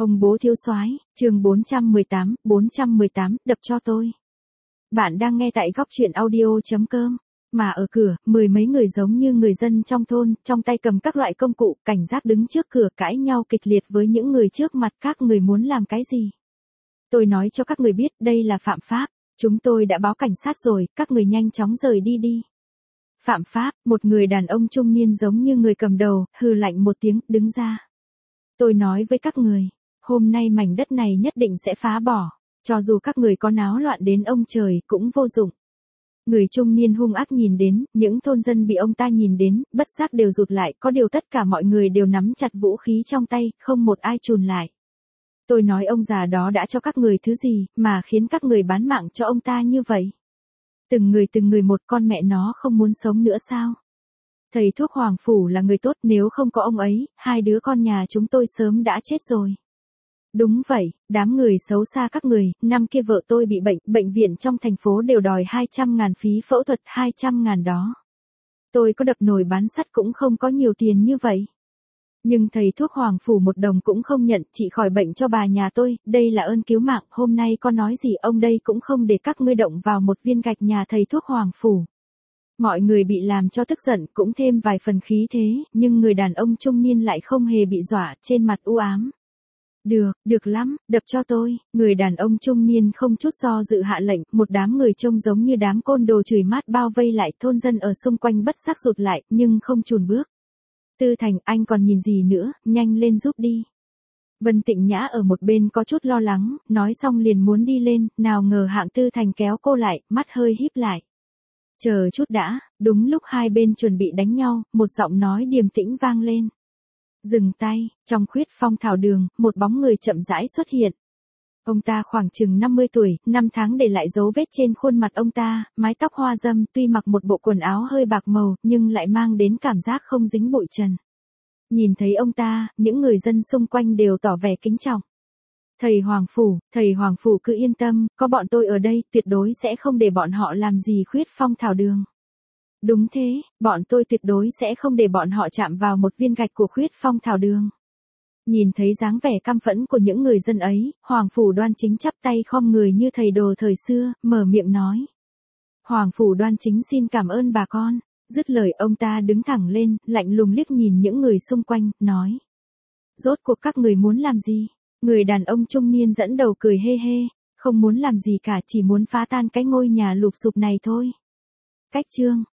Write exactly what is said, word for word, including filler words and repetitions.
Ông bố thiếu soái, chương bốn trăm mười tám, bốn trăm mười tám, đập cho tôi. Bạn đang nghe tại góc truyện audio.com. Mà ở cửa, mười mấy người giống như người dân trong thôn, trong tay cầm các loại công cụ, cảnh giác đứng trước cửa cãi nhau kịch liệt với những người trước mặt. Các người muốn làm cái gì? Tôi nói cho các người biết, đây là phạm pháp. Chúng tôi đã báo cảnh sát rồi, các người nhanh chóng rời đi đi. Phạm pháp, một người đàn ông trung niên giống như người cầm đầu, hừ lạnh một tiếng, đứng ra. Tôi nói với các người, hôm nay mảnh đất này nhất định sẽ phá bỏ, cho dù các người có náo loạn đến ông trời cũng vô dụng. Người trung niên hung ác nhìn đến, những thôn dân bị ông ta nhìn đến, bất giác đều rụt lại, có điều tất cả mọi người đều nắm chặt vũ khí trong tay, không một ai chùn lại. Tôi nói ông già đó đã cho các người thứ gì, mà khiến các người bán mạng cho ông ta như vậy? Từng người từng người một, con mẹ nó không muốn sống nữa sao? Thầy thuốc Hoàng Phủ là người tốt, nếu không có ông ấy, hai đứa con nhà chúng tôi sớm đã chết rồi. Đúng vậy, đám người xấu xa các người, năm kia vợ tôi bị bệnh, bệnh viện trong thành phố đều đòi hai trăm ngàn phí phẫu thuật, hai trăm ngàn đó. Tôi có đập nồi bán sắt cũng không có nhiều tiền như vậy. Nhưng thầy thuốc Hoàng Phủ một đồng cũng không nhận, trị khỏi bệnh cho bà nhà tôi, đây là ơn cứu mạng, hôm nay có nói gì ông đây cũng không để các ngươi động vào một viên gạch nhà thầy thuốc Hoàng Phủ. Mọi người bị làm cho tức giận, cũng thêm vài phần khí thế, nhưng người đàn ông trung niên lại không hề bị dọa, trên mặt u ám. Được, được lắm, đập cho tôi. Người đàn ông trung niên không chút do dự hạ lệnh, một đám người trông giống như đám côn đồ chửi mát bao vây lại, thôn dân ở xung quanh bất giác rụt lại, nhưng không chùn bước. Tư Thành, anh còn nhìn gì nữa, nhanh lên giúp đi. Vân Tịnh Nhã ở một bên có chút lo lắng, nói xong liền muốn đi lên, nào ngờ Hạng Tư Thành kéo cô lại, mắt hơi híp lại. Chờ chút đã, đúng lúc hai bên chuẩn bị đánh nhau, một giọng nói điềm tĩnh vang lên. Dừng tay, trong khuyết phong thảo đường, một bóng người chậm rãi xuất hiện. Ông ta khoảng chừng năm mươi tuổi, năm tháng để lại dấu vết trên khuôn mặt ông ta, mái tóc hoa râm, tuy mặc một bộ quần áo hơi bạc màu, nhưng lại mang đến cảm giác không dính bụi trần. Nhìn thấy ông ta, những người dân xung quanh đều tỏ vẻ kính trọng. Thầy Hoàng Phủ, thầy Hoàng Phủ cứ yên tâm, có bọn tôi ở đây, tuyệt đối sẽ không để bọn họ làm gì khuyết phong thảo đường. Đúng thế, bọn tôi tuyệt đối sẽ không để bọn họ chạm vào một viên gạch của khuyết phong thảo đường. Nhìn thấy dáng vẻ căm phẫn của những người dân ấy, Hoàng Phủ Đoan Chính chắp tay khom người như thầy đồ thời xưa, mở miệng nói. Hoàng Phủ Đoan Chính xin cảm ơn bà con. Dứt lời ông ta đứng thẳng lên, lạnh lùng liếc nhìn những người xung quanh, nói. Rốt cuộc các người muốn làm gì? Người đàn ông trung niên dẫn đầu cười hê hê, không muốn làm gì cả, chỉ muốn phá tan cái ngôi nhà lụp xụp này thôi. Cách chương.